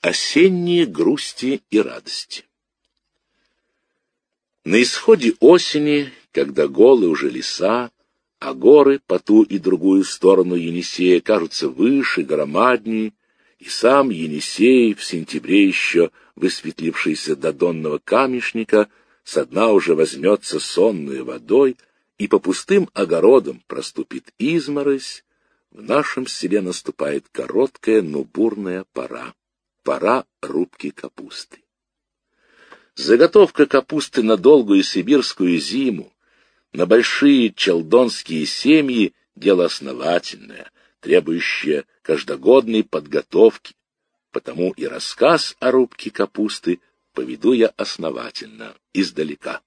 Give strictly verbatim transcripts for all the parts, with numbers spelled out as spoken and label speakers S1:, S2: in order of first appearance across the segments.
S1: Осенние грусти и радости. На исходе осени, когда голы уже леса, а горы по ту и другую сторону Енисея кажутся выше, громаднее, и сам Енисей, в сентябре еще высветлившийся до донного камешника, со дна уже возьмется сонную водой, и по пустым огородам проступит изморозь, в нашем селе наступает короткая, но бурная пора. Пора рубки капусты. Заготовка капусты на долгую сибирскую зиму, на большие челдонские семьи — дело основательное, требующее каждогодной подготовки, потому и рассказ о рубке капусты поведу я основательно, издалека.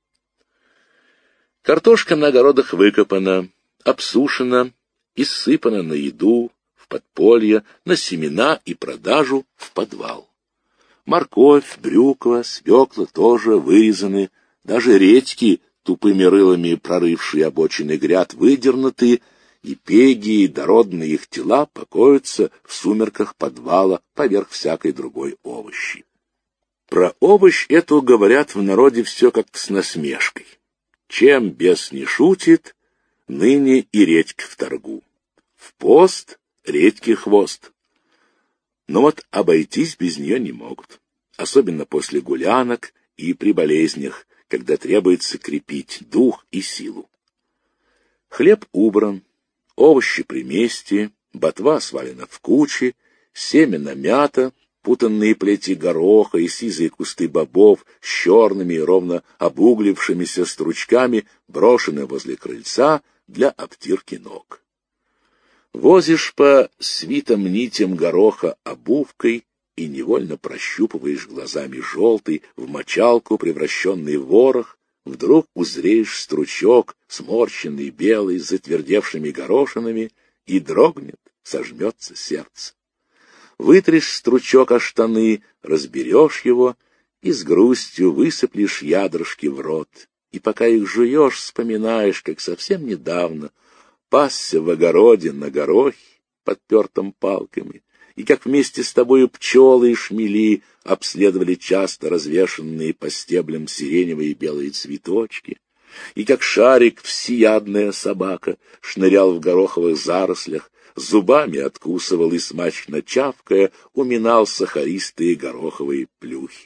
S1: Картошка на огородах выкопана, обсушена, иссыпана на еду, в подполье, на семена и продажу в подвал. Морковь, брюква, свекла тоже вырезаны, даже редьки, тупыми рылами прорывшие обочины гряд, выдернуты, и пеги, и дородные их тела покоятся в сумерках подвала поверх всякой другой овощи. Про овощ эту говорят в народе все как-то с насмешкой. Чем бес не шутит, ныне и редька в торгу. В пост редьки хвост. Но вот обойтись без нее не могут, особенно после гулянок и при болезнях, когда требуется крепить дух и силу. Хлеб убран, овощи при месте, ботва свалена в кучи, семя намято, путанные плети гороха и сизые кусты бобов с черными и ровно обуглившимися стручками брошены возле крыльца для обтирки ног. Возишь по свитым нитям гороха обувкой и невольно прощупываешь глазами желтый, в мочалку превращенный ворох, вдруг узреешь стручок, сморщенный, белый, с затвердевшими горошинами, и дрогнет, сожмется сердце. Вытрешь стручок о штаны, разберешь его и с грустью высыплешь ядрышки в рот, и пока их жуешь, вспоминаешь, как совсем недавно пасся в огороде на горохе, подпертом палками, и как вместе с тобою пчелы и шмели обследовали часто развешанные по стеблям сиреневые и белые цветочки, и как шарик всеядная собака шнырял в гороховых зарослях, зубами откусывал и, смачно чавкая, уминал сахаристые гороховые плюхи.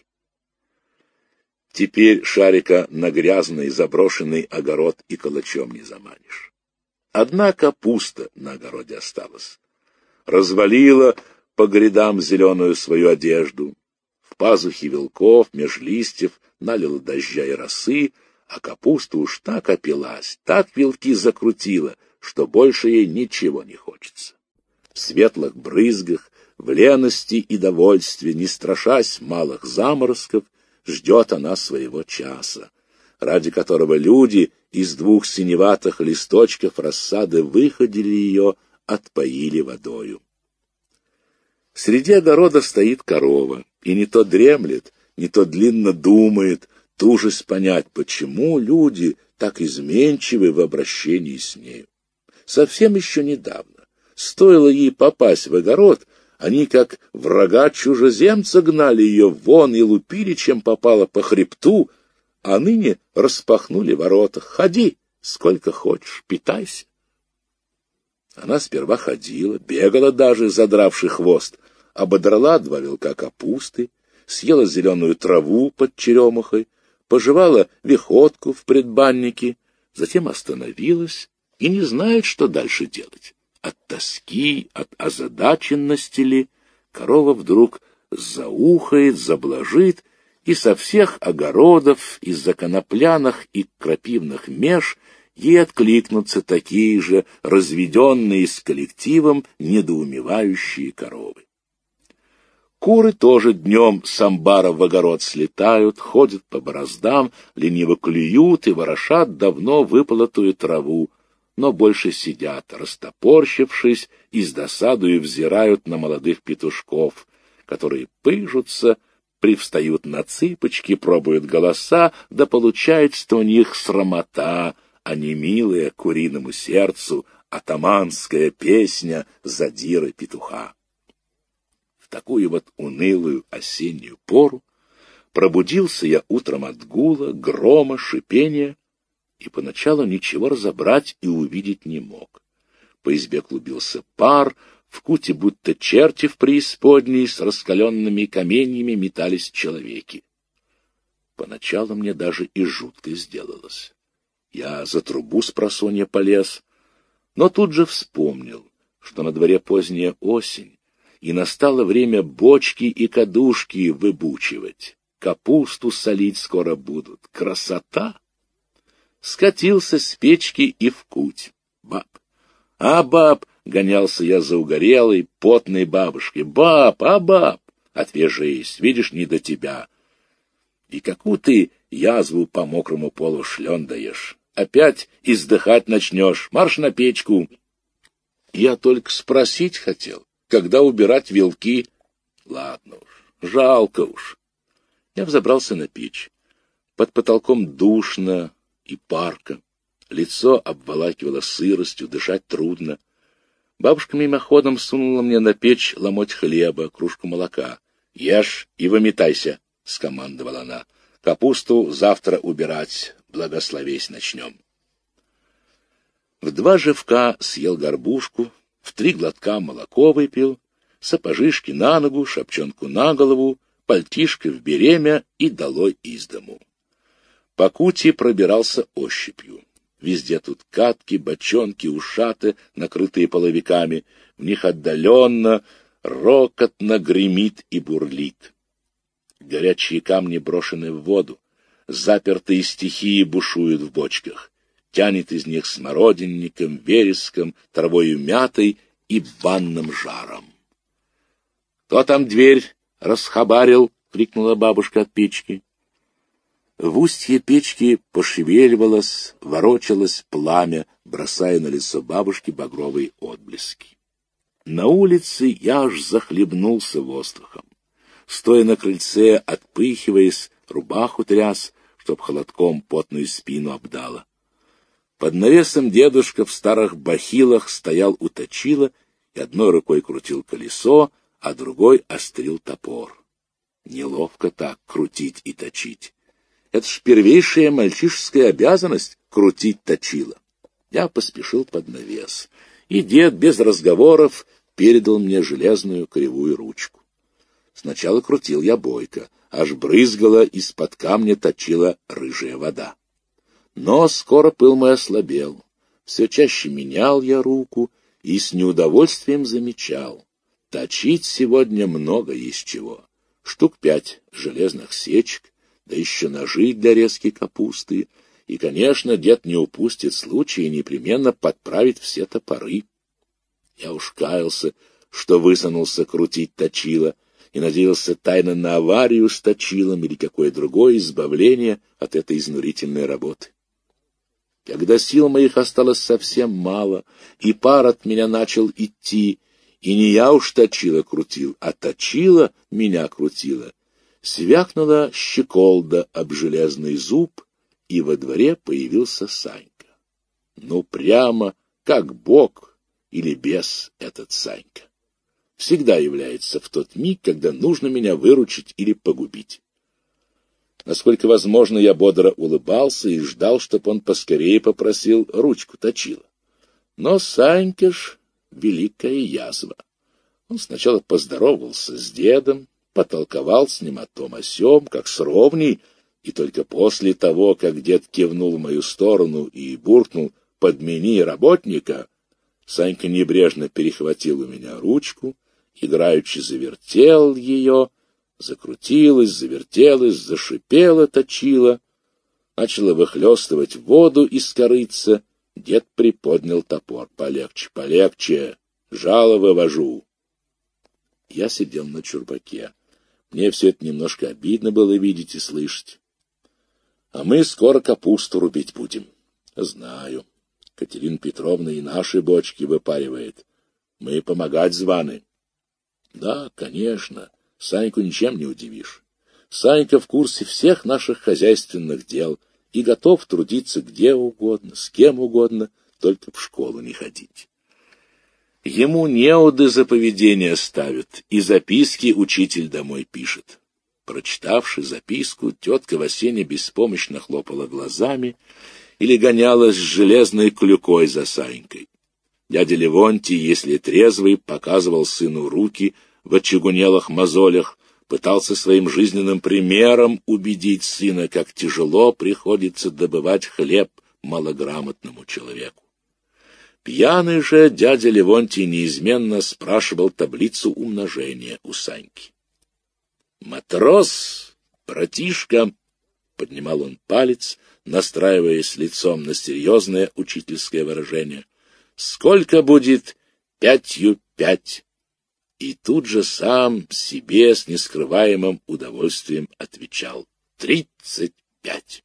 S1: Теперь шарика на грязный заброшенный огород и калачом не заманишь. Одна капуста на огороде осталась. Развалила по грядам зеленую свою одежду. В пазухи вилков, меж листьев налила дождя и росы, а капуста уж так опилась, так вилки закрутила, что больше ей ничего не хочется. В светлых брызгах, в лености и довольстве, не страшась малых заморозков, ждет она своего часа, ради которого люди из двух синеватых листочков рассады выходили ее, отпоили водою. Среди огорода стоит корова, и не то дремлет, не то длинно думает, тужась понять, почему люди так изменчивы в обращении с нею. Совсем еще недавно, стоило ей попасть в огород, они, как врага чужеземца, гнали ее вон и лупили, чем попало по хребту, а ныне распахнули ворота. Ходи, сколько хочешь, питайся. Она сперва ходила, бегала даже, задравши хвост, ободрала два вилка капусты, съела зеленую траву под черемухой, пожевала виходку в предбаннике, затем остановилась и не знает, что дальше делать. От тоски, от озадаченности ли, корова вдруг заухает, заблажит, и со всех огородов, из-за конопляных и крапивных меж ей откликнутся такие же разведенные с коллективом недоумевающие коровы. Куры тоже днем с амбара в огород слетают, ходят по бороздам, лениво клюют и ворошат давно выполотую траву, но больше сидят, растопорщившись, и с досадою взирают на молодых петушков, которые пыжутся, привстают на цыпочки, пробуют голоса, да получается у них срамота, а не милая куриному сердцу атаманская песня задиры петуха. В такую вот унылую осеннюю пору, пробудился я утром от гула, грома, шипения, и поначалу ничего разобрать и увидеть не мог. По избе клубился пар, в куте будто черти в преисподней с раскаленными каменьями метались человеки. Поначалу мне даже и жутко сделалось. Я за трубу с просонья полез, но тут же вспомнил, что на дворе поздняя осень, и настало время бочки и кадушки выбучивать. Капусту солить скоро будут. Красота! Скатился с печки и в куть. Баб! А, баб! Гонялся я за угорелой, потной бабушкой. Баб! А, баб! Отвяжись, видишь, не до тебя. И какую ты язву по мокрому полу шлёндаешь? Опять издыхать начнешь. Марш на печку. Я только спросить хотел, когда убирать вилки. Ладно уж, жалко уж. Я взобрался на печь. Под потолком душно и парко. Лицо обволакивало сыростью, дышать трудно. Бабушка мимоходом сунула мне на печь ломоть хлеба, кружку молока. «Ешь и выметайся», — скомандовала она. «Капусту завтра убирать, благословись начнем». В два живка съел горбушку, в три глотка молоко выпил, сапожишки на ногу, шапчонку на голову, пальтишко в беремя и долой из дому. По кути пробирался ощупью. Везде тут катки, бочонки, ушаты, накрытые половиками. В них отдаленно, рокотно гремит и бурлит. Горячие камни брошены в воду. Запертые стихии бушуют в бочках. Тянет из них смородинником, вереском, травою мятой и банным жаром. «Кто там дверь расхабарил?» — крикнула бабушка от печки. В устье печки пошевеливалось, ворочалось пламя, бросая на лицо бабушки багровые отблески. На улице я аж захлебнулся воздухом. Стоя на крыльце, отпыхиваясь, рубаху тряс, чтоб холодком потную спину обдало. Под навесом дедушка в старых бахилах стоял у точила и одной рукой крутил колесо, а другой острил топор. Неловко так крутить и точить. Это ж первейшая мальчишеская обязанность — крутить точило. Я поспешил под навес, и дед без разговоров передал мне железную кривую ручку. Сначала крутил я бойко, аж брызгала из-под камня точила рыжая вода. Но скоро пыл мой ослабел. Все чаще менял я руку и с неудовольствием замечал. Точить сегодня много есть чего. Штук пять железных сечек, да еще ножи для резки капусты, и, конечно, дед не упустит случая непременно подправить все топоры. Я уж каялся, что высунулся крутить точило, и надеялся тайно на аварию с точилом или какое другое избавление от этой изнурительной работы. Когда сил моих осталось совсем мало, и пар от меня начал идти, и не я уж точило крутил, а точило меня крутило, свякнула щеколда об железный зуб, и во дворе появился Санька. Ну, прямо как бог или бес этот Санька. Всегда является в тот миг, когда нужно меня выручить или погубить. Насколько возможно, я бодро улыбался и ждал, чтоб он поскорее попросил ручку точила. Но Санька ж великая язва. Он сначала поздоровался с дедом, потолковал с ним о том о сём, как с ровней, и только после того, как дед кивнул в мою сторону и буркнул «подмени работника», Санька небрежно перехватил у меня ручку, играючи завертел ее, закрутилась, завертелась, зашипела, точила, начала выхлёстывать воду из корытца. Дед приподнял топор. «Полегче, полегче, жало вывожу». Я сидел на чурбаке. Мне все это немножко обидно было видеть и слышать. «А мы скоро капусту рубить будем». «Знаю. Катерина Петровна и наши бочки выпаривает. Мы помогать званы». «Да, конечно. Саньку ничем не удивишь. Санька в курсе всех наших хозяйственных дел и готов трудиться где угодно, с кем угодно, только в школу не ходить». Ему неуды за поведение ставят, и записки учитель домой пишет. Прочитавши записку, тетка Васеня беспомощно хлопала глазами или гонялась с железной клюкой за Санькой. Дядя Левонтий, если трезвый, показывал сыну руки в очагунелых мозолях, пытался своим жизненным примером убедить сына, как тяжело приходится добывать хлеб малограмотному человеку. Пьяный же дядя Левонтий неизменно спрашивал таблицу умножения у Саньки. «Матрос, братишка!» — поднимал он палец, настраиваясь лицом на серьезное учительское выражение. «Сколько будет пятью пять?» И тут же сам себе с нескрываемым удовольствием отвечал: «Тридцать пять».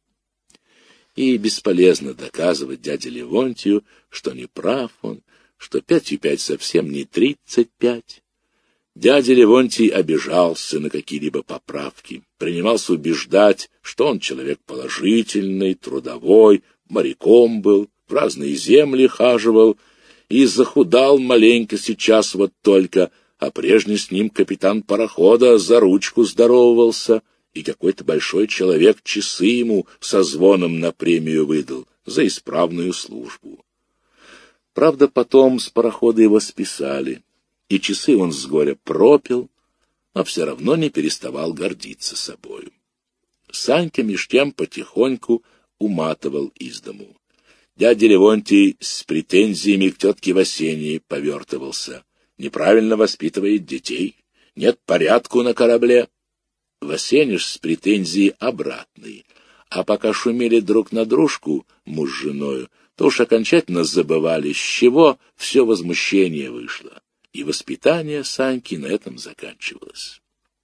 S1: И бесполезно доказывать дяде Левонтию, что не прав он, что пятью пять совсем не тридцать пять. Дядя Левонтий обижался на какие-либо поправки, принимался убеждать, что он человек положительный, трудовой, моряком был, в разные земли хаживал и захудал маленько сейчас вот только, а прежний с ним капитан парохода за ручку здоровался, и какой-то большой человек часы ему со звоном на премию выдал за исправную службу. Правда, потом с парохода его списали, и часы он с горя пропил, но все равно не переставал гордиться собою. Санька меж тем потихоньку уматывал из дому. Дядя Левонтий с претензиями к тетке Васении повертывался. Неправильно воспитывает детей, нет порядку на корабле. Васеня ж с претензией обратной, а пока шумели друг на дружку муж с женою, то уж окончательно забывали, с чего все возмущение вышло, и воспитание Саньки на этом заканчивалось.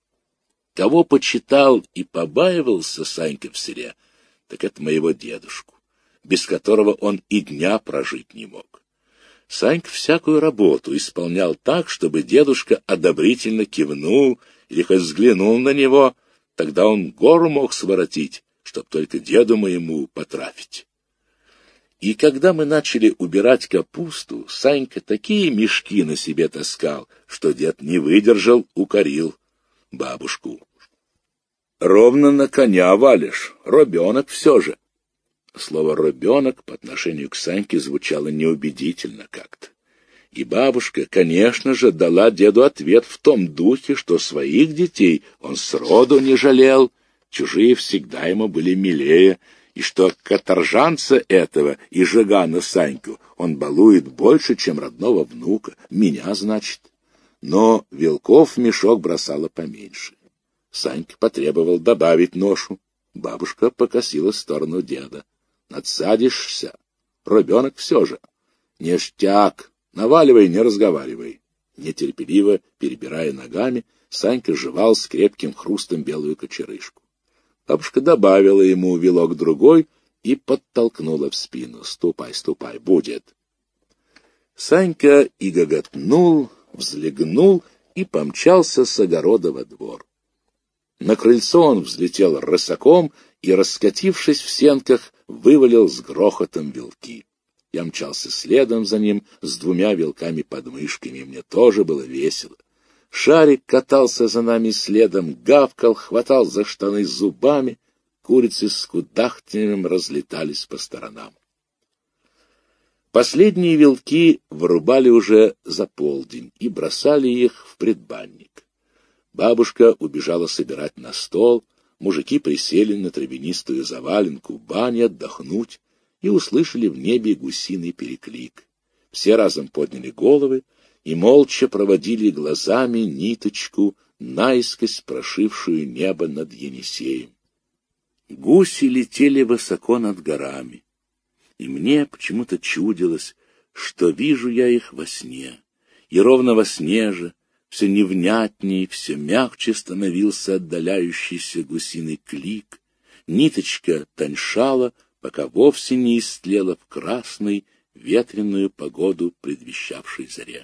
S1: Кого почитал и побаивался Санька в селе, так это моего дедушку, без которого он и дня прожить не мог. Санька всякую работу исполнял так, чтобы дедушка одобрительно кивнул или хоть взглянул на него, тогда он гору мог своротить, чтоб только деду моему потрафить. И когда мы начали убирать капусту, Санька такие мешки на себе таскал, что дед не выдержал, укорил бабушку. «Ровно на коня валишь, робенок все же». Слово «робенок» по отношению к Саньке звучало неубедительно как-то. И бабушка, конечно же, дала деду ответ в том духе, что своих детей он сроду не жалел, чужие всегда ему были милее, и что каторжанца этого и жигана Саньку он балует больше, чем родного внука, меня, значит. Но вилков в мешок бросала поменьше. Санька потребовал добавить ношу. Бабушка покосила в сторону деда. «Надсадишься, робенок все же. Ништяк, наваливай, не разговаривай». Нетерпеливо, перебирая ногами, Санька жевал с крепким хрустом белую кочерышку. Бабушка добавила ему вилок другой и подтолкнула в спину. «Ступай, ступай, будет». Санька и гоготнул, взлегнул и помчался с огорода во двор. На крыльцо он взлетел рысаком и, раскатившись в сенках, вывалил с грохотом вилки. Я мчался следом за ним с двумя вилками под мышками, мне тоже было весело. Шарик катался за нами следом, гавкал, хватал за штаны зубами, курицы с кудахтаньем разлетались по сторонам. Последние вилки вырубали уже за полдень и бросали их в предбанник. Бабушка убежала собирать на стол, мужики присели на травянистую заваленку бани отдохнуть и услышали в небе гусиный переклик. Все разом подняли головы и молча проводили глазами ниточку, наискось прошившую небо над Енисеем. Гуси летели высоко над горами, и мне почему-то чудилось, что вижу я их во сне, и ровно во сне же все невнятней, все мягче становился отдаляющийся гусиный клик, ниточка тоньшала, пока вовсе не истлела в красной, ветреную погоду предвещавшей заре.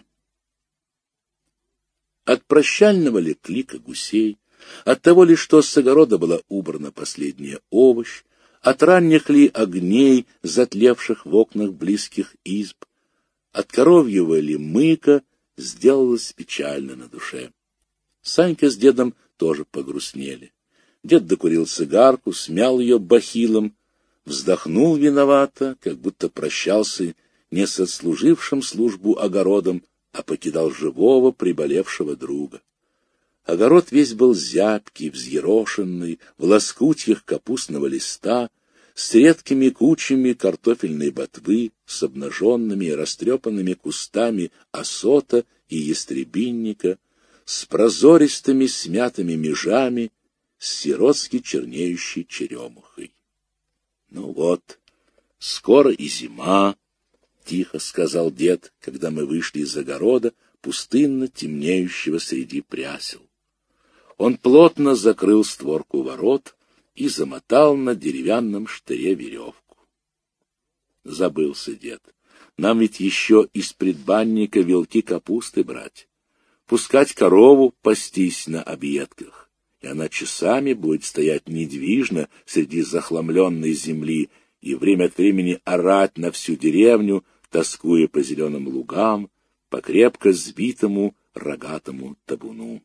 S1: От прощального ли клика гусей, от того ли, что с огорода была убрана последняя овощ, от ранних ли огней, затлевших в окнах близких изб, От коровьего лимыка сделалось печально на душе. Санька с дедом тоже погрустнели. Дед докурил цигарку, смял ее бахилом, вздохнул виновато, как будто прощался не с отслужившим службу огородом, а покидал живого приболевшего друга. Огород весь был зябкий, взъерошенный, в лоскутьях капустного листа, с редкими кучами картофельной ботвы, с обнаженными и растрепанными кустами осота и ястребинника, с прозористыми смятыми межами, с сиротски чернеющей черемухой. — Ну вот, скоро и зима, — тихо сказал дед, когда мы вышли из огорода, пустынно темнеющего среди прясел. Он плотно закрыл створку ворот и замотал на деревянном штыре веревку. Забылся дед. Нам ведь еще из предбанника вилки капусты брать, пускать корову пастись на объедках, и она часами будет стоять недвижно среди захламленной земли и время от времени орать на всю деревню, тоскуя по зеленым лугам, по крепко сбитому рогатому табуну.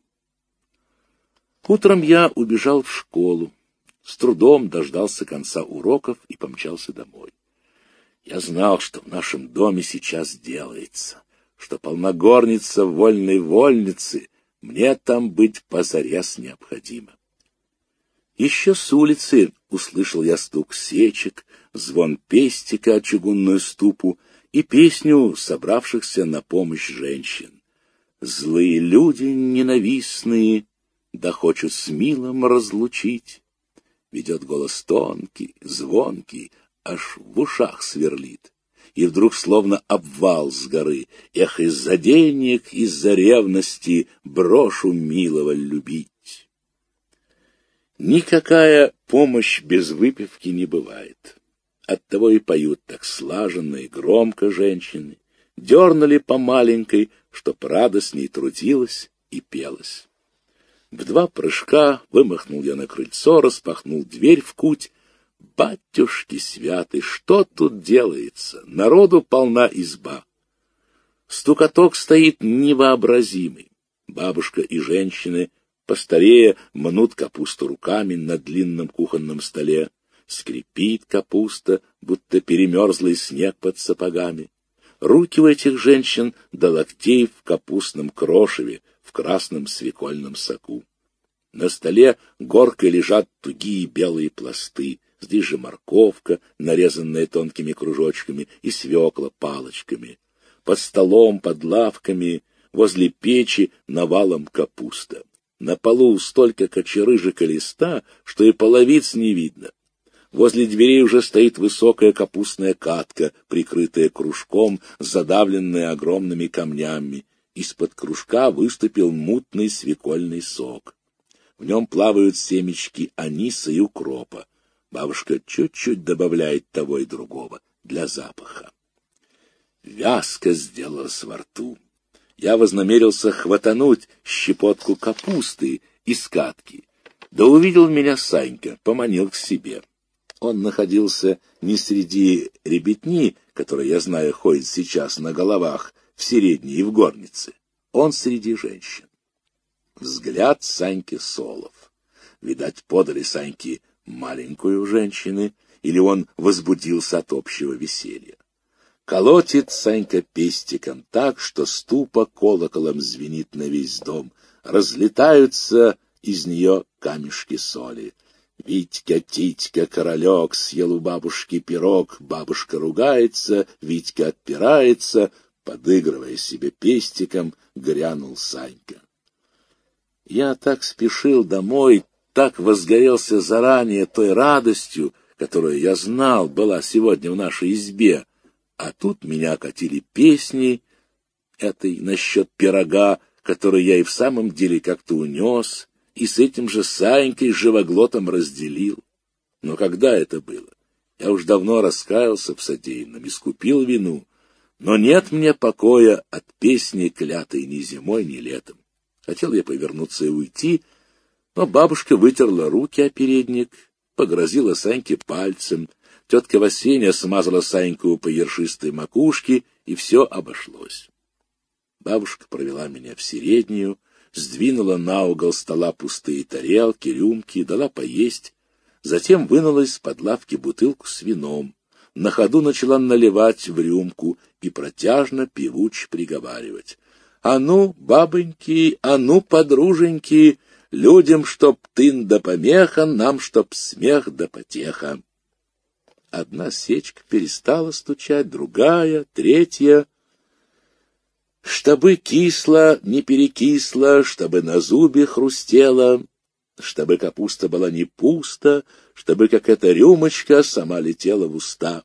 S1: Утром я убежал в школу, с трудом дождался конца уроков и помчался домой. Я знал, что в нашем доме сейчас делается, что полногорница вольной вольницы, мне там быть позарез необходимо. Еще с улицы услышал я стук сечек, звон пестика о чугунную ступу и песню собравшихся на помощь женщин. Злые люди ненавистные, да хочут с милым разлучить. Ведет голос тонкий, звонкий, аж в ушах сверлит. И вдруг словно обвал с горы. Эх, из-за денег, из-за ревности брошу милого любить. Никакая помощь без выпивки не бывает. Оттого и поют так слаженно и громко женщины. Дернули по маленькой, чтоб радостней трудилась и пелась. В два прыжка вымахнул я на крыльцо, распахнул дверь в куть. Батюшки святы, что тут делается? Народу полна изба. Стукоток стоит невообразимый. Бабушка и женщины постарее мнут капусту руками на длинном кухонном столе. Скрипит капуста, будто перемерзлый снег под сапогами. Руки у этих женщин до локтей в капустном крошеве, в красном свекольном соку. На столе горкой лежат тугие белые пласты, здесь же морковка, нарезанная тонкими кружочками, и свекла палочками. Под столом, под лавками, возле печи навалом капуста. На полу столько кочерыжек и листа, что и половиц не видно. Возле дверей уже стоит высокая капустная катка, прикрытая кружком, задавленная огромными камнями. Из-под кружка выступил мутный свекольный сок. В нем плавают семечки аниса и укропа. Бабушка чуть-чуть добавляет того и другого для запаха. Вязко сделалось во рту. Я вознамерился хватануть щепотку капусты из катки. Да увидел меня Санька, поманил к себе. Он находился не среди ребятни, которая, я знаю, ходит сейчас на головах в Середней и в Горнице. Он среди женщин. Взгляд Саньки Солов. Видать, подали Саньке маленькую женщины, или он возбудился от общего веселья. Колотит Санька пестиком так, что ступа колоколом звенит на весь дом. Разлетаются из нее камешки соли. Витька, Титька, королек, съел у бабушки пирог, бабушка ругается, Витька отпирается, подыгрывая себе пестиком, грянул Санька. Я так спешил домой, так возгорелся заранее той радостью, которую я знал была сегодня в нашей избе, а тут меня окатили песней этой насчет пирога, который я и в самом деле как-то унес, и с этим же Санькой живоглотом разделил. Но когда это было? Я уж давно раскаялся в содеянном, искупил вину, но нет мне покоя от песни, клятой ни зимой, ни летом. Хотел я повернуться и уйти, но бабушка вытерла руки о передник, погрозила Саньке пальцем, Тетка Васеня смазала Саньку по ершистой макушке, и все обошлось. Бабушка провела меня в середнюю, сдвинула на угол стола пустые тарелки, рюмки, дала поесть, затем вынула из-под лавки бутылку с вином, на ходу начала наливать в рюмку и протяжно певуче приговаривать: «А ну, бабоньки, а ну, подруженьки, людям, чтоб тын да помеха, нам, чтоб смех да потеха». Одна сечка перестала стучать, другая, третья. Чтобы кисло, не перекисло, чтобы на зубе хрустело, чтобы капуста была не пуста, чтобы, как эта рюмочка, сама летела в уста.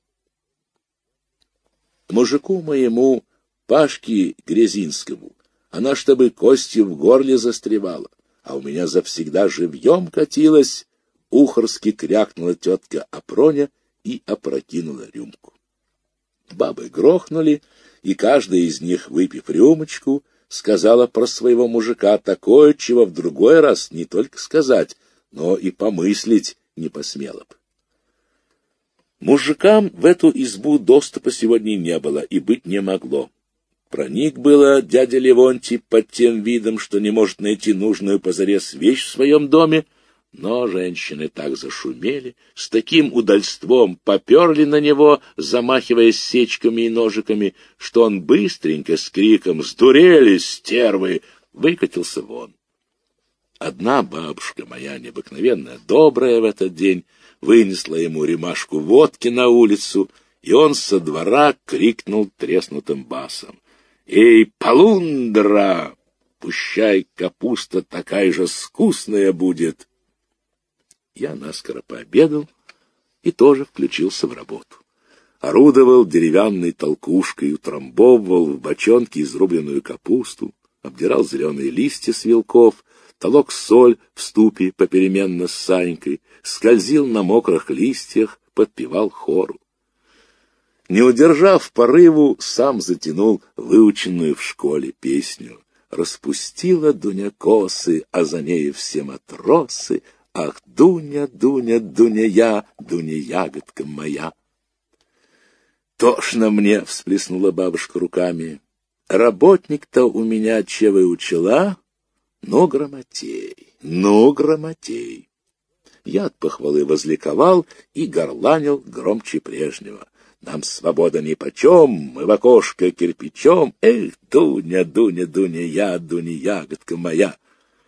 S1: Мужику моему, Пашке Грязинскому, она чтобы кости в горле застревала, а у меня завсегда живьем катилась, ухорски крякнула тетка Апроня и опрокинула рюмку. Бабы грохнули, и каждая из них, выпив рюмочку, сказала про своего мужика такое, чего в другой раз не только сказать, но и помыслить не посмела б. Мужикам в эту избу доступа сегодня не было и быть не могло. Проник было дядя Левонтий под тем видом, что не может найти нужную позарез вещь в своем доме, но женщины так зашумели, с таким удальством поперли на него, замахиваясь сечками и ножиками, что он быстренько с криком «Сдурели, стервы!» выкатился вон. Одна бабушка моя, необыкновенно добрая в этот день, вынесла ему рюмашку водки на улицу, и он со двора крикнул треснутым басом: «Эй, полундра! Пущай капуста такая же вкусная будет!» Я наскоро пообедал и тоже включился в работу. Орудовал деревянной толкушкой, утрамбовывал в бочонке изрубленную капусту, обдирал зеленые листья с вилков, толок соль в ступе попеременно с Санькой, скользил на мокрых листьях, подпевал хору. Не удержав порыву, сам затянул выученную в школе песню: «Распустила Дуня косы, а за ней все матросы. Ах, Дуня, Дуня, Дуня я, Дуня ягодка моя». «Тошно мне!» — всплеснула бабушка руками. «Работник-то у меня че выучила? Ну, грамотей, ну, грамотей!» Я от похвалы возликовал и горланил громче прежнего: «Нам свобода нипочем, мы в окошко кирпичом. Эх, Дуня, Дуня, Дуня я, Дуня ягодка моя».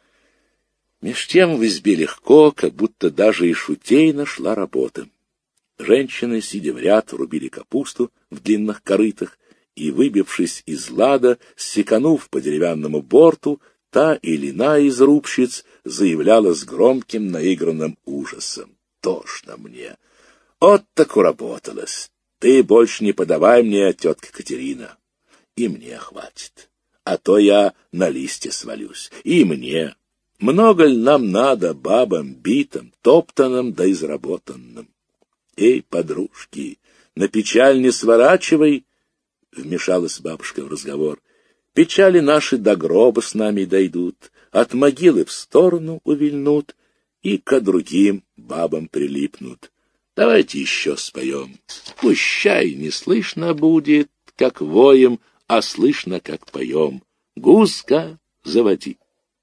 S1: Меж тем в избе легко, как будто даже и шутейно шла работа. Женщины, сидя в ряд, рубили капусту в длинных корытах, и, выбившись из лада, секанув по деревянному борту, та или иная из рубщиц заявляла с громким наигранным ужасом: «Тошно мне! Вот так уработалась! Ты больше не подавай мне, тетка Катерина! И мне хватит, а то я на листья свалюсь, и мне! Много ли нам надо бабам битым, топтанным да изработанным? Эй, подружки, на печаль не сворачивай!» — вмешалась бабушка в разговор. «Печали наши до гроба с нами дойдут, от могилы в сторону увильнут и ко другим бабам прилипнут. Давайте еще споем. Пущай не слышно будет, как воем, а слышно, как поем. Гуска, заводи».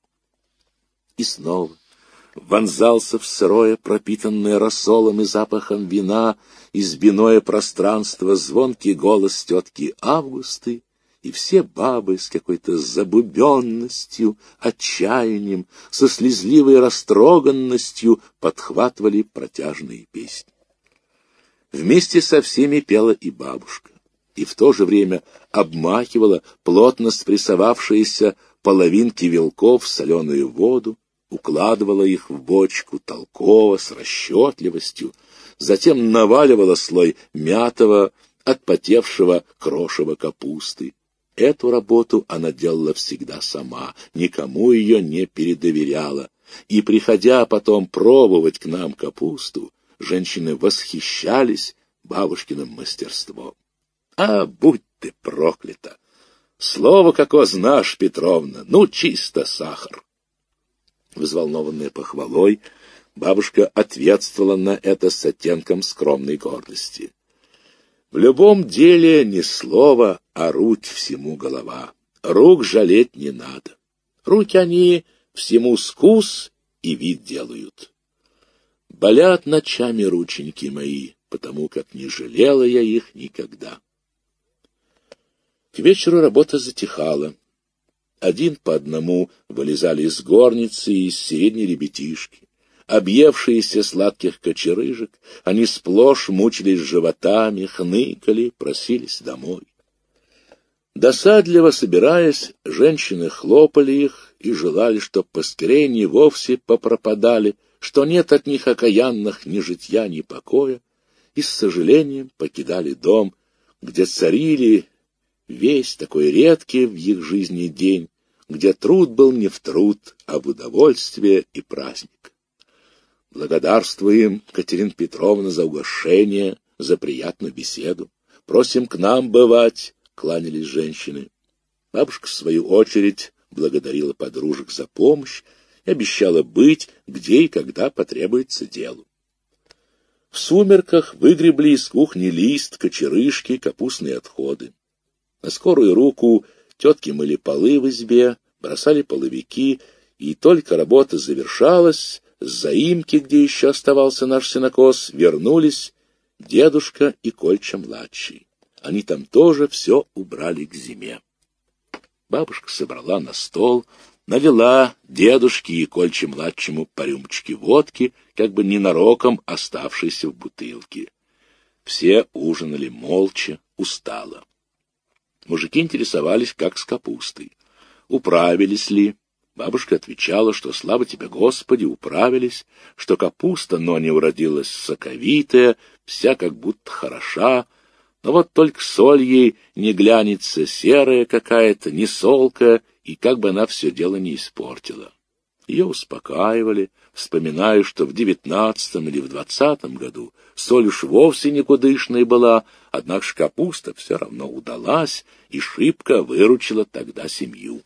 S1: И снова вонзался в сырое, пропитанное рассолом и запахом вина, избиное пространство звонкий голос тетки Августы, и все бабы с какой-то забубенностью, отчаянием, со слезливой растроганностью подхватывали протяжные песни. Вместе со всеми пела и бабушка, и в то же время обмакивала плотно спрессовавшиеся половинки вилков в соленую воду, укладывала их в бочку толково, с расчетливостью, затем наваливала слой мятого, отпотевшего крошева капусты. Эту работу она делала всегда сама, никому ее не передоверяла, и, приходя потом пробовать к нам капусту, женщины восхищались бабушкиным мастерством. А будь ты проклята! Слово какое знаешь, Петровна, ну чисто сахар. Взволнованная похвалой, Бабушка ответствовала на это с оттенком скромной гордости. В любом деле ни слова, а руки всему голова. Рук жалеть не надо. Руки они всему скус и вид делают. Болят ночами рученьки мои, потому как не жалела я их никогда. К вечеру работа затихала. Один по одному вылезали из горницы и из средней ребятишки. Объевшиеся сладких кочерыжек, они сплошь мучились животами, хныкали, просились домой. Досадливо собираясь, женщины хлопали их и желали, чтоб поскорее не вовсе попропадали, что нет от них окаянных ни житья, ни покоя, и с сожалением покидали дом, где царили весь такой редкий в их жизни день, где труд был не в труд, а в удовольствие и праздник. Благодарствуем, Катерина Петровна, за угощение, за приятную беседу. Просим к нам бывать, кланялись женщины. Бабушка, в свою очередь, благодарила подружек за помощь и обещала быть, где и когда потребуется делу. В сумерках выгребли из кухни лист, кочерышки, капустные отходы. На скорую руку тетки мыли полы в избе, бросали половики, и только работа завершалась, с заимки, где еще оставался наш сенокос, вернулись дедушка и Кольча-младший. Они там тоже все убрали к зиме. Бабушка собрала на стол, налила дедушке и Кольче-младшему по рюмочке водки, как бы ненароком оставшейся в бутылке. Все ужинали молча, устало. Мужики интересовались, как с капустой. Управились ли? Бабушка отвечала, что, слава тебе, Господи, управились, что капуста, но не уродилась соковитая, вся как будто хороша, но вот только соль ей не глянется, серая какая-то, не солкая, и как бы она все дело не испортила. Ее успокаивали, вспоминая, что в девятнадцатом или в двадцатом году соль уж вовсе никудышная была, однако ж капуста все равно удалась, и шибко выручила тогда семью.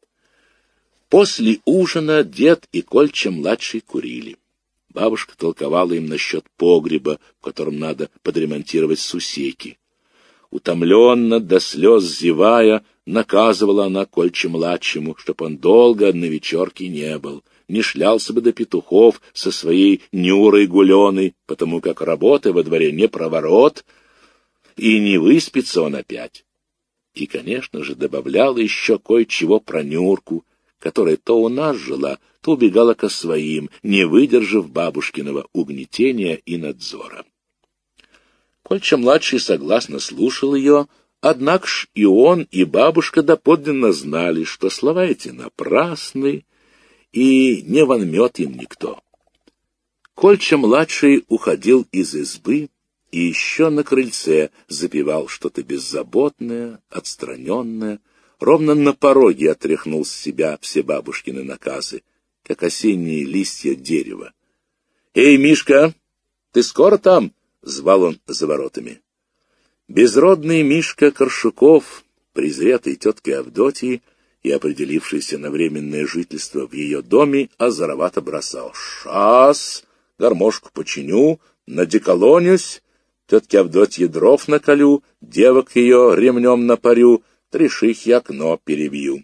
S1: После ужина дед и Кольча-младший курили. Бабушка толковала им насчет погреба, в котором надо подремонтировать сусеки. Утомленно, до слез зевая, наказывала она Кольче-младшему, чтоб он долго на вечерке не был, не шлялся бы до петухов со своей Нюрой Гуленой, потому как работы во дворе не проворот, и не выспится он опять. И, конечно же, добавляла еще кое-чего про Нюрку, которая то у нас жила, то убегала ко своим, не выдержав бабушкиного угнетения и надзора. Кольча-младший согласно слушал ее, однако ж и он, и бабушка доподлинно знали, что слова эти напрасны, и не вонмет им никто. Кольча-младший уходил из избы и еще на крыльце запевал что-то беззаботное, отстраненное, ровно на пороге отряхнул с себя все бабушкины наказы, как осенние листья дерева. — Эй, Мишка, ты скоро там? — звал он за воротами. Безродный Мишка Коршуков, презретый теткой Авдотьей и определившийся на временное жительство в ее доме, озоровато бросал: «Шас, гармошку починю, надеколонюсь, тетке Авдотье дров наколю, девок ее ремнем напарю, три шихи окно перебью».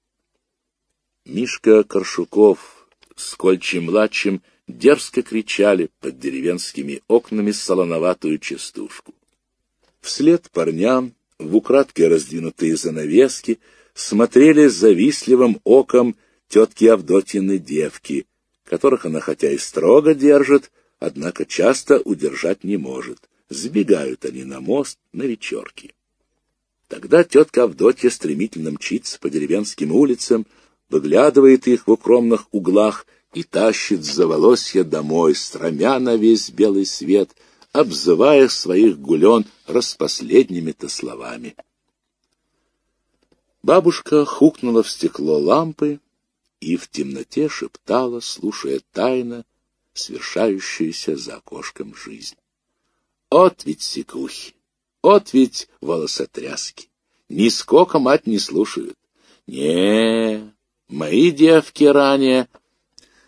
S1: Мишка Коршуков с Кольчей-младшим дерзко кричали под деревенскими окнами солоноватую частушку. Вслед парням, в украдкой раздвинутые занавески, смотрели с завистливым оком тетки Авдотьины девки, которых она хотя и строго держит, однако часто удержать не может. Сбегают они на мост, на вечерки. Тогда тетка Авдотья стремительно мчится по деревенским улицам, выглядывает их в укромных углах и тащит за волосья домой, стромя на весь белый свет, обзывая своих гулен распоследними-то словами. Бабушка хукнула в стекло лампы и в темноте шептала, слушая тайно свершающуюся за окошком жизнь. От ведь секухи, от ведь волосотряски, нисколько мать не слушают. Не, мои девки ранее...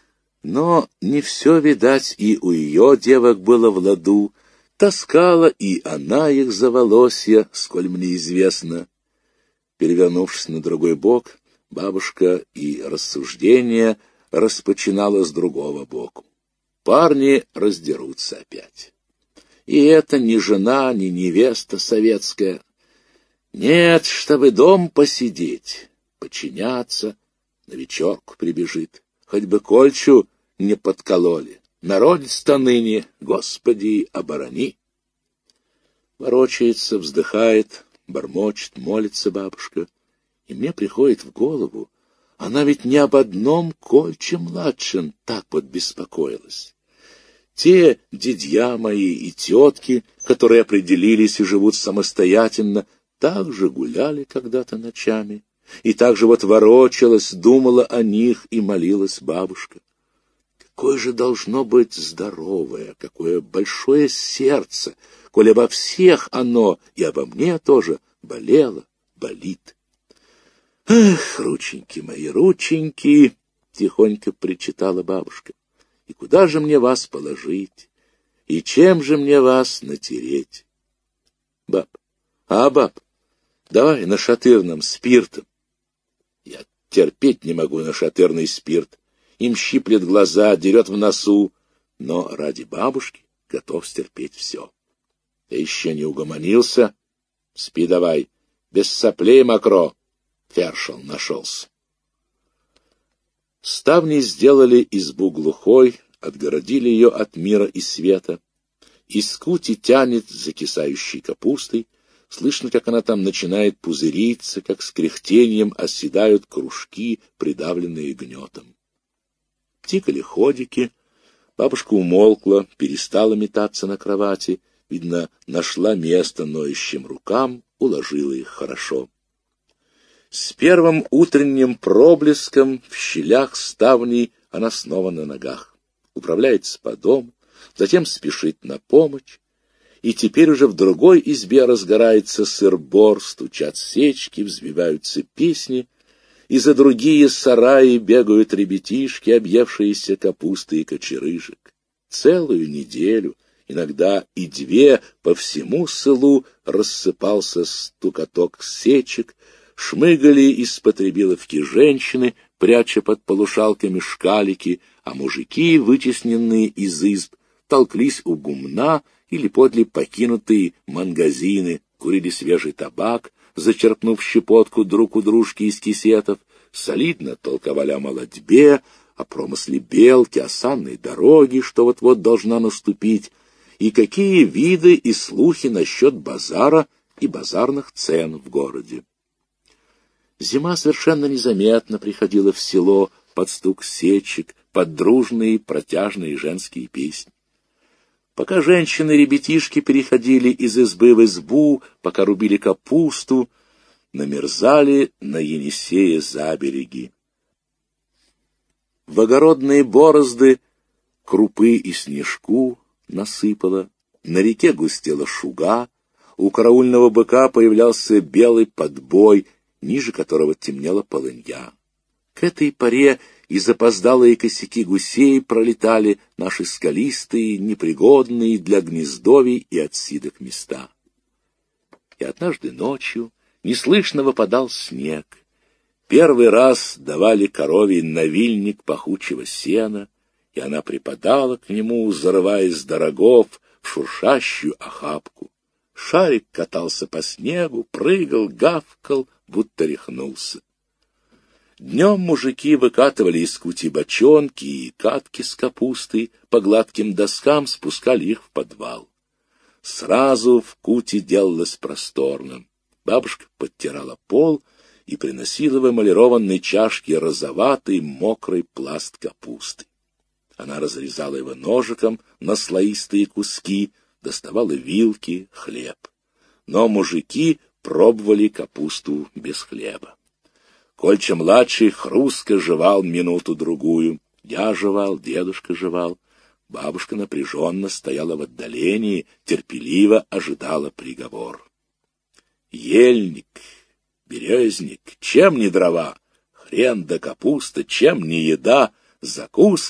S1: Но не все, видать, и у ее девок было в ладу. Таскала и она их за волосья, сколь мне известно. Перевернувшись на другой бок, бабушка и рассуждения распочинала с другого боку. Парни раздерутся опять. И это не жена, не невеста советская. Нет, чтобы дом посидеть, подчиняться, на вечерку прибежит. Хоть бы Кольчу не подкололи. Народец-то ныне, Господи, оборони. Ворочается, вздыхает, бормочет, молится бабушка. И мне приходит в голову, она ведь не об одном Кольче-младшем так вот беспокоилась. Те дядья мои и тетки, которые определились и живут самостоятельно, также гуляли когда-то ночами, и также вот ворочалась, думала о них и молилась бабушка. Какое же должно быть здоровое, какое большое сердце, коль обо всех оно и обо мне тоже болело, болит. «Эх, рученьки мои, рученьки!» — тихонько причитала бабушка. «И куда же мне вас положить? И чем же мне вас натереть?» «Баб, а, баб, давай нашатырным спиртом». «Я терпеть не могу нашатырный спирт. Им щиплет глаза, дерет в носу, но ради бабушки готов стерпеть все. Ты еще не угомонился? Спи давай, без соплей мокро». Фершел нашелся. Ставни сделали избу глухой, отгородили ее от мира и света. Из кути тянет закисающей капустой. Слышно, как она там начинает пузыриться, как с кряхтением оседают кружки, придавленные гнетом. Тикали ходики. Бабушка умолкла, перестала метаться на кровати. Видно, нашла место ноющим рукам, уложила их хорошо. С первым утренним проблеском в щелях ставней она снова на ногах. Управляется по дому, затем спешит на помощь. И теперь уже в другой избе разгорается сыр-бор, стучат сечки, взвиваются песни, и за другие сараи бегают ребятишки, объевшиеся капусты и кочерыжек. Целую неделю, иногда и две, по всему селу рассыпался стукоток сечек, шмыгали из-под требиловки женщины, пряча под полушалками шкалики, а мужики, вытесненные из изб, толклись у гумна или подле покинутые магазины, курили свежий табак, зачерпнув щепотку друг у дружки из кисетов, солидно толковали о молодьбе, о промысле белки, о санной дороге, что вот-вот должна наступить, и какие виды и слухи насчет базара и базарных цен в городе. Зима совершенно незаметно приходила в село под стук сечек, под дружные протяжные женские песни. Пока женщины-ребятишки переходили из избы в избу, пока рубили капусту, намерзали на Енисее забереги. В огородные борозды крупы и снежку насыпало, на реке густела шуга, у караульного быка появлялся белый подбой, ниже которого темнела полынья. К этой поре и запоздалые косяки гусей пролетали наши скалистые, непригодные для гнездовий и отсидок места. И однажды ночью неслышно выпадал снег. Первый раз давали корове навильник пахучего сена, и она припадала к нему, зарываясь до рогов в шуршащую охапку. Шарик катался по снегу, прыгал, гавкал, будто рехнулся. Днем мужики выкатывали из кути бочонки и катки с капустой, по гладким доскам спускали их в подвал. Сразу в куте делалось просторно. Бабушка подтирала пол и приносила в эмалированной чашке розоватый мокрый пласт капусты. Она разрезала его ножиком на слоистые куски, доставала вилки, хлеб. Но мужики пробовали капусту без хлеба. Кольча-младший хрустко жевал минуту-другую. Я жевал, дедушка жевал. Бабушка напряженно стояла в отдалении, терпеливо ожидала приговор. Ельник, березник, чем не дрова? Хрен да капуста, чем не еда? Закуска,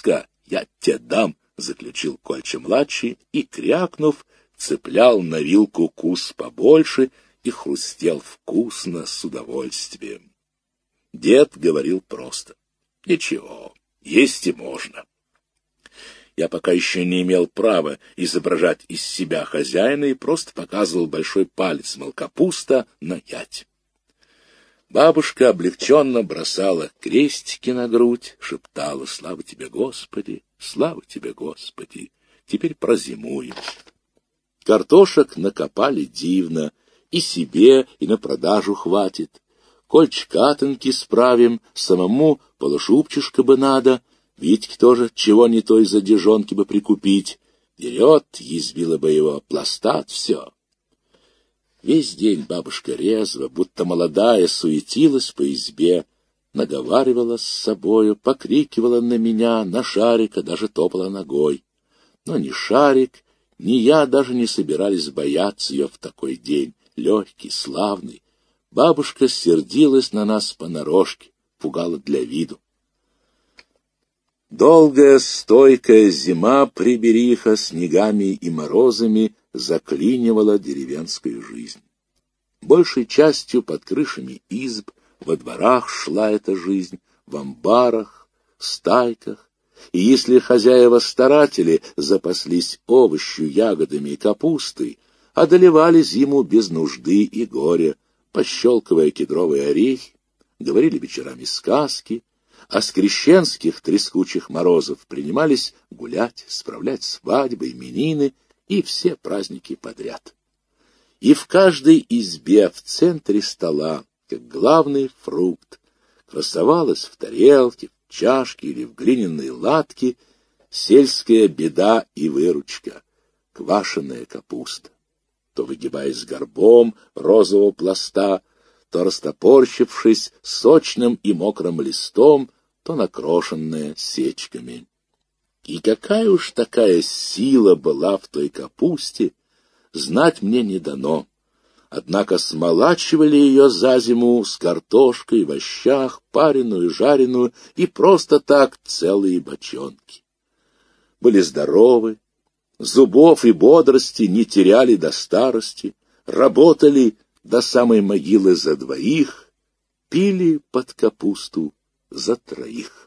S1: я те дам, — заключил Кольча-младший и, крякнув, цеплял на вилку кус побольше и хрустел вкусно, с удовольствием. Дед говорил просто: ничего, есть и можно. Я пока еще не имел права изображать из себя хозяина и просто показывал большой палец, мол, капуста на ять. Бабушка облегченно бросала крестики на грудь, шептала: слава тебе, Господи, слава тебе, Господи, теперь прозимуем. Картошек накопали дивно, и себе, и на продажу хватит. Кольч-катанки справим, самому полушубчишко бы надо, Витьке тоже чего не то из-за дежонки бы прикупить. Вперед, язвила бы его, пластат все. Весь день бабушка резво, будто молодая, суетилась по избе, наговаривала с собою, покрикивала на меня, на Шарика, даже топала ногой. Но ни Шарик, ни я даже не собирались бояться ее в такой день, легкий, славный. Бабушка сердилась на нас понарошке, пугала для виду. Долгая, стойкая зима прибериха снегами и морозами заклинивала деревенскую жизнь. Большей частью под крышами изб, во дворах шла эта жизнь, в амбарах, стайках, и если хозяева-старатели запаслись овощью, ягодами и капустой, одолевали зиму без нужды и горя, пощелкивая кедровые орехи, говорили вечерами сказки, а с крещенских трескучих морозов принимались гулять, справлять свадьбы, именины и все праздники подряд. И в каждой избе в центре стола, как главный фрукт, красовалась в тарелке, в чашке или в глиняной латке сельская беда и выручка — квашеная капуста, то выгибаясь горбом розового пласта, то растопорщившись сочным и мокрым листом, то накрошенная сечками. И какая уж такая сила была в той капусте, знать мне не дано. Однако смолачивали ее за зиму с картошкой в овощах, пареную, жареную и просто так целые бочонки. Были здоровы, зубов и бодрости не теряли до старости, работали до самой могилы за двоих, пили под капусту за троих.